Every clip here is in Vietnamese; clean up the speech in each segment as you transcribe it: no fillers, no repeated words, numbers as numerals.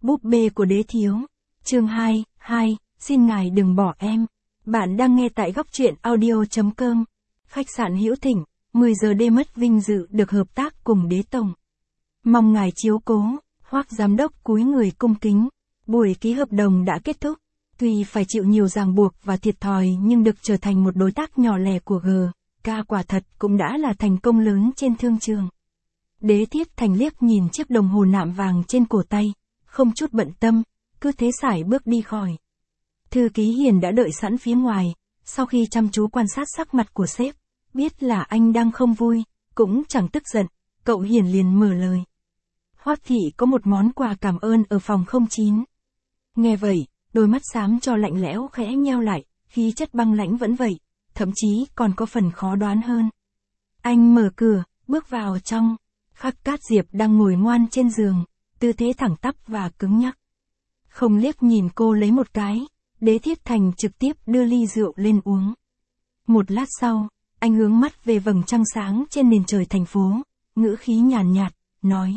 Búp bê của đế thiếu. Chương 2, xin ngài đừng bỏ em. Bạn đang nghe tại góc truyện audio.com. Khách sạn Hữu Thịnh, 10 giờ đêm mất vinh dự được hợp tác cùng đế tổng. Mong ngài chiếu cố. Hoắc giám đốc cúi người cung kính. Buổi ký hợp đồng đã kết thúc. Tuy phải chịu nhiều ràng buộc và thiệt thòi nhưng được trở thành một đối tác nhỏ lẻ của GK quả thật cũng đã là thành công lớn trên thương trường. Đế Thiết Thành liếc nhìn chiếc đồng hồ nạm vàng trên cổ tay, không chút bận tâm, cứ thế sải bước đi khỏi. Thư ký Hiền đã đợi sẵn phía ngoài, sau khi chăm chú quan sát sắc mặt của sếp, biết là anh đang không vui, cũng chẳng tức giận, cậu Hiền liền mở lời. Hoắc thị có một món quà cảm ơn ở phòng 09. Nghe vậy, đôi mắt xám cho lạnh lẽo khẽ nheo lại, khí chất băng lãnh vẫn vậy, thậm chí còn có phần khó đoán hơn. Anh mở cửa, bước vào trong. Khắc Cát Diệp đang ngồi ngoan trên giường, tư thế thẳng tắp và cứng nhắc. Không liếc nhìn cô lấy một cái, Đế Thiết Thành trực tiếp đưa ly rượu lên uống. Một lát sau, anh hướng mắt về vầng trăng sáng trên nền trời thành phố, ngữ khí nhàn nhạt, nói.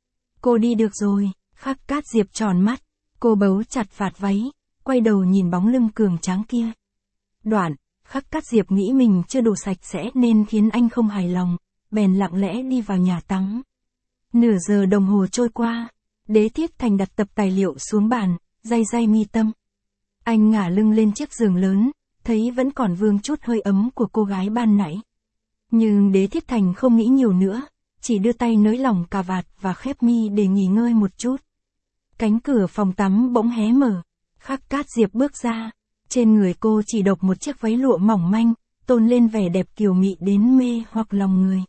Cô đi được rồi. Khắc Cát Diệp tròn mắt, cô bấu chặt vạt váy, quay đầu nhìn bóng lưng cường tráng kia. Đoạn, Khắc Cát Diệp nghĩ mình chưa đủ sạch sẽ nên khiến anh không hài lòng, bèn lặng lẽ đi vào nhà tắm. Nửa giờ đồng hồ trôi qua, Đế Thiết Thành đặt tập tài liệu xuống bàn, day mi tâm. Anh ngả lưng lên chiếc giường lớn, thấy vẫn còn vương chút hơi ấm của cô gái ban nãy. Nhưng Đế Thiết Thành không nghĩ nhiều nữa, chỉ đưa tay nới lỏng cà vạt và khép mi để nghỉ ngơi một chút. Cánh cửa phòng tắm bỗng hé mở, Khắc Cát Diệp bước ra, trên người cô chỉ độc một chiếc váy lụa mỏng manh, tôn lên vẻ đẹp kiều mị đến mê hoặc lòng người.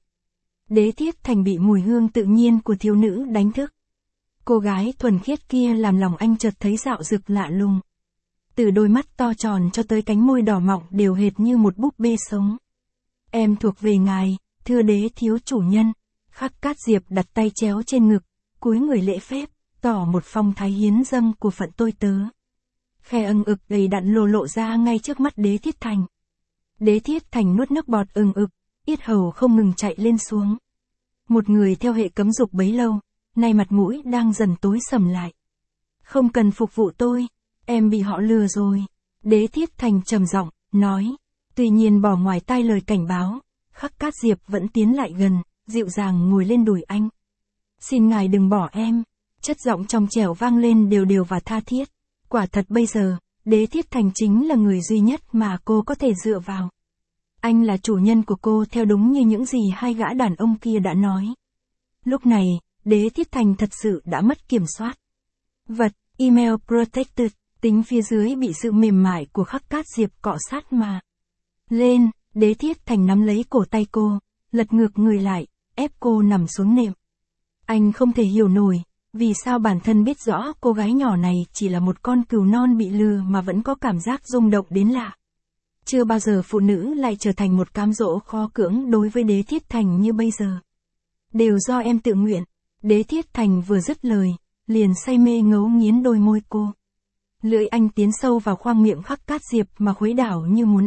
Đế Thiết Thành bị mùi hương tự nhiên của thiếu nữ đánh thức. Cô gái thuần khiết kia làm lòng anh chợt thấy dạo dực lạ lùng. Từ đôi mắt to tròn cho tới cánh môi đỏ mọng đều hệt như một búp bê sống. Em thuộc về ngài, thưa đế thiếu chủ nhân. Khắc Cát Diệp đặt tay chéo trên ngực, cúi người lễ phép, tỏ một phong thái hiến dâng của phận tôi tớ. Khe ưng ực đầy đặn lộ ra ngay trước mắt Đế Thiết Thành. Đế Thiết Thành nuốt nước bọt ưng ực, yết hầu không ngừng chạy lên xuống. Một người theo hệ cấm dục bấy lâu, nay mặt mũi đang dần tối sầm lại. Không cần phục vụ tôi, em bị họ lừa rồi. Đế Thiết Thành trầm giọng, nói. Tuy nhiên bỏ ngoài tai lời cảnh báo, Khắc Cát Diệp vẫn tiến lại gần, dịu dàng ngồi lên đùi anh. Xin ngài đừng bỏ em. Chất giọng trong trẻo vang lên đều và tha thiết. Quả thật bây giờ, Đế Thiết Thành chính là người duy nhất mà cô có thể dựa vào. Anh là chủ nhân của cô theo đúng như những gì hai gã đàn ông kia đã nói. Lúc này, Đế Thiết Thành thật sự đã mất kiểm soát. Vật, email protected, tính phía dưới bị sự mềm mại của Khắc Cát Diệp cọ sát mà. Lên, Đế Thiết Thành nắm lấy cổ tay cô, lật ngược người lại, ép cô nằm xuống nệm. Anh không thể hiểu nổi, vì sao bản thân biết rõ cô gái nhỏ này chỉ là một con cừu non bị lừa mà vẫn có cảm giác rung động đến lạ. Chưa bao giờ phụ nữ lại trở thành một cám dỗ khó cưỡng đối với Đế Thiết Thành như bây giờ. Đều do em tự nguyện. Đế Thiết Thành vừa dứt lời, liền say mê ngấu nghiến đôi môi cô. Lưỡi anh tiến sâu vào khoang miệng Khắc Cát Diệp mà khuấy đảo như muốn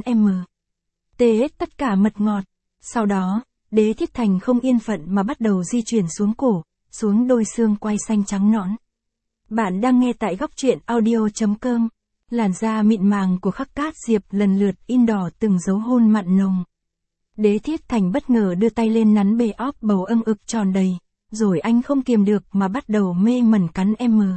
tê hết tất cả mật ngọt. Sau đó, Đế Thiết Thành không yên phận mà bắt đầu di chuyển xuống cổ, xuống đôi xương quai xanh trắng nõn. Bạn đang nghe tại góc truyện audio.com. Làn da mịn màng của Khắc Cát Diệp lần lượt in đỏ từng dấu hôn mặn nồng. Đế Thiết Thành bất ngờ đưa tay lên nắn bề óp bầu ưng ực tròn đầy, rồi anh không kiềm được mà bắt đầu mê mẩn cắn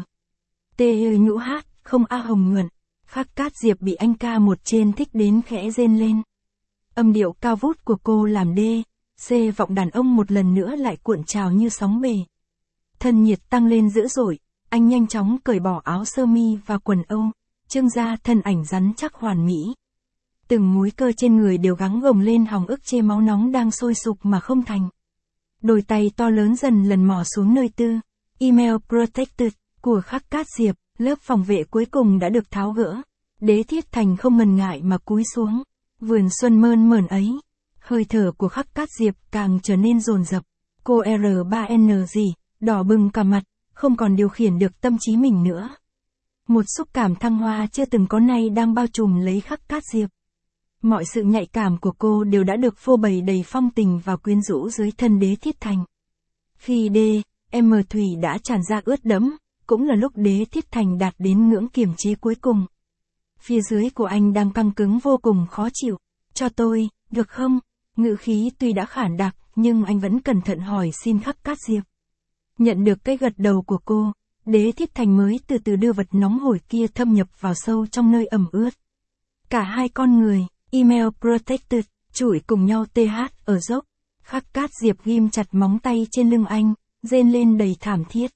nhũ hát, không a hồng nhuận. Khắc Cát Diệp bị anh ca một trên thích đến khẽ rên lên. Âm điệu cao vút của cô làm C vọng đàn ông một lần nữa lại cuộn trào như sóng bể. Thân nhiệt tăng lên dữ dội, anh nhanh chóng cởi bỏ áo sơ mi và quần âu, trưng ra thân ảnh rắn chắc hoàn mỹ. Từng múi cơ trên người đều gắng gồng lên hòng ức chế máu nóng đang sôi sục mà không thành. Đôi tay to lớn dần lần mò xuống nơi email protected của Khắc Cát Diệp, lớp phòng vệ cuối cùng đã được tháo gỡ. Đế Thiết Thành không ngần ngại mà cúi xuống. Vườn xuân mơn mởn ấy, hơi thở của Khắc Cát Diệp càng trở nên dồn dập. Cô R3N gì, đỏ bừng cả mặt, không còn điều khiển được tâm trí mình nữa. Một xúc cảm thăng hoa chưa từng có nay đang bao trùm lấy Khắc Cát Diệp. Mọi sự nhạy cảm của cô đều đã được phô bày đầy phong tình và quyến rũ dưới thân Đế Thiết Thành. Khi M thủy đã tràn ra ướt đẫm, cũng là lúc Đế Thiết Thành đạt đến ngưỡng kiềm chế cuối cùng. Phía dưới của anh đang căng cứng vô cùng khó chịu. Cho tôi, được không? Ngữ khí tuy đã khản đặc, nhưng anh vẫn cẩn thận hỏi xin Khắc Cát Diệp. Nhận được cái gật đầu của cô, Đế Thiết Thành mới từ từ đưa vật nóng hổi kia thâm nhập vào sâu trong nơi ẩm ướt. Cả hai con người, email protected, chủi cùng nhau TH ở dốc. Khắc Cát Diệp ghim chặt móng tay trên lưng anh, rên lên đầy thảm thiết.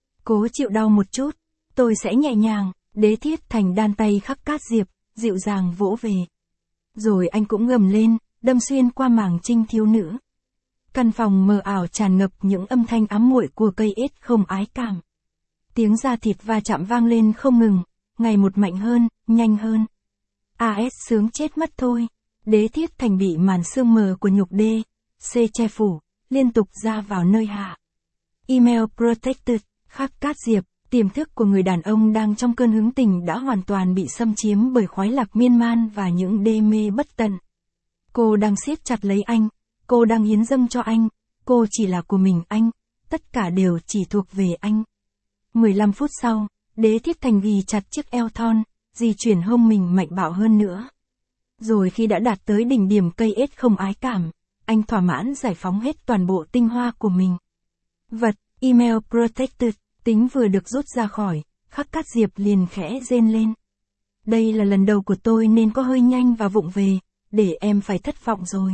Cố chịu đau một chút, tôi sẽ nhẹ nhàng. Đế Thiết Thành đan tay Khắc Cát Diệp, dịu dàng vỗ về. Rồi anh cũng gầm lên, đâm xuyên qua màng trinh thiếu nữ. Căn phòng mờ ảo tràn ngập những âm thanh ám muội của cây ết không ái cảm. Tiếng da thịt va chạm vang lên không ngừng, ngày một mạnh hơn, nhanh hơn. AS sướng chết mất thôi. Đế Thiết Thành bị màn sương mờ của nhục đê, C che phủ, liên tục ra vào nơi hạ. Email protected, Khắc Cát Diệp, tiềm thức của người đàn ông đang trong cơn hứng tình đã hoàn toàn bị xâm chiếm bởi khoái lạc miên man và những đê mê bất tận. Cô đang siết chặt lấy anh, cô đang hiến dâng cho anh, cô chỉ là của mình anh, tất cả đều chỉ thuộc về anh. 15 phút sau, Đế Thiết Thành ghi chặt chiếc eo thon, di chuyển hông mình mạnh bạo hơn nữa. Rồi khi đã đạt tới đỉnh điểm cây ết không ái cảm, anh thỏa mãn giải phóng hết toàn bộ tinh hoa của mình. Vật, email protected, tính vừa được rút ra khỏi, Khắc Cát Diệp liền khẽ rên lên. Đây là lần đầu của tôi nên có hơi nhanh và vụng về, để em phải thất vọng rồi.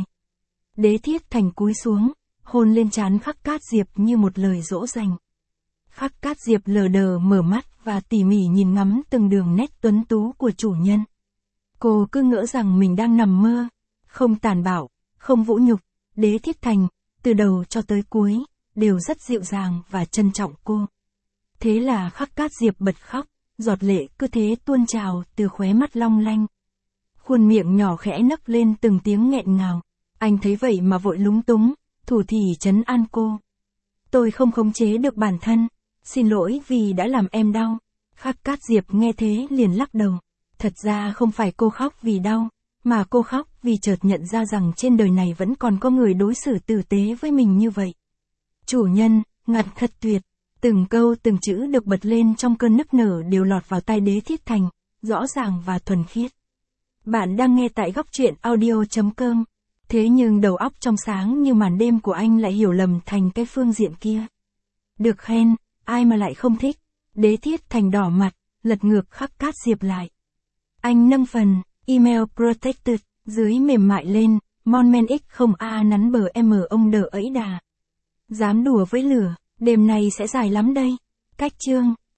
Đế Thiết Thành cúi xuống, hôn lên trán Khắc Cát Diệp như một lời dỗ dành. Khắc Cát Diệp lờ đờ mở mắt và tỉ mỉ nhìn ngắm từng đường nét tuấn tú của chủ nhân. Cô cứ ngỡ rằng mình đang nằm mơ, không tàn bạo, không vũ nhục. Đế Thiết Thành, từ đầu cho tới cuối, đều rất dịu dàng và trân trọng cô. Thế là Khắc Cát Diệp bật khóc, giọt lệ cứ thế tuôn trào từ khóe mắt long lanh. Khuôn miệng nhỏ khẽ nấc lên từng tiếng nghẹn ngào. Anh thấy vậy mà vội lúng túng, thủ thỉ trấn an cô. Tôi không khống chế được bản thân, xin lỗi vì đã làm em đau. Khắc Cát Diệp nghe thế liền lắc đầu. Thật ra không phải cô khóc vì đau, mà cô khóc vì chợt nhận ra rằng trên đời này vẫn còn có người đối xử tử tế với mình như vậy. Chủ nhân, ngặt thật tuyệt. Từng câu từng chữ được bật lên trong cơn nức nở đều lọt vào tai Đế Thiết Thành, rõ ràng và thuần khiết. Bạn đang nghe tại góc truyện audio.com. Thế nhưng đầu óc trong sáng như màn đêm của anh lại hiểu lầm thành cái phương diện kia. Được khen, ai mà lại không thích. Đế Thiết Thành đỏ mặt, lật ngược Khắc Cát Diệp lại. Anh nâng phần, email protected, dưới mềm mại lên, mon men x không a nắn bờ m ông đỡ ấy đà. Dám đùa với lửa, đêm nay sẽ dài lắm đây. Cách chương.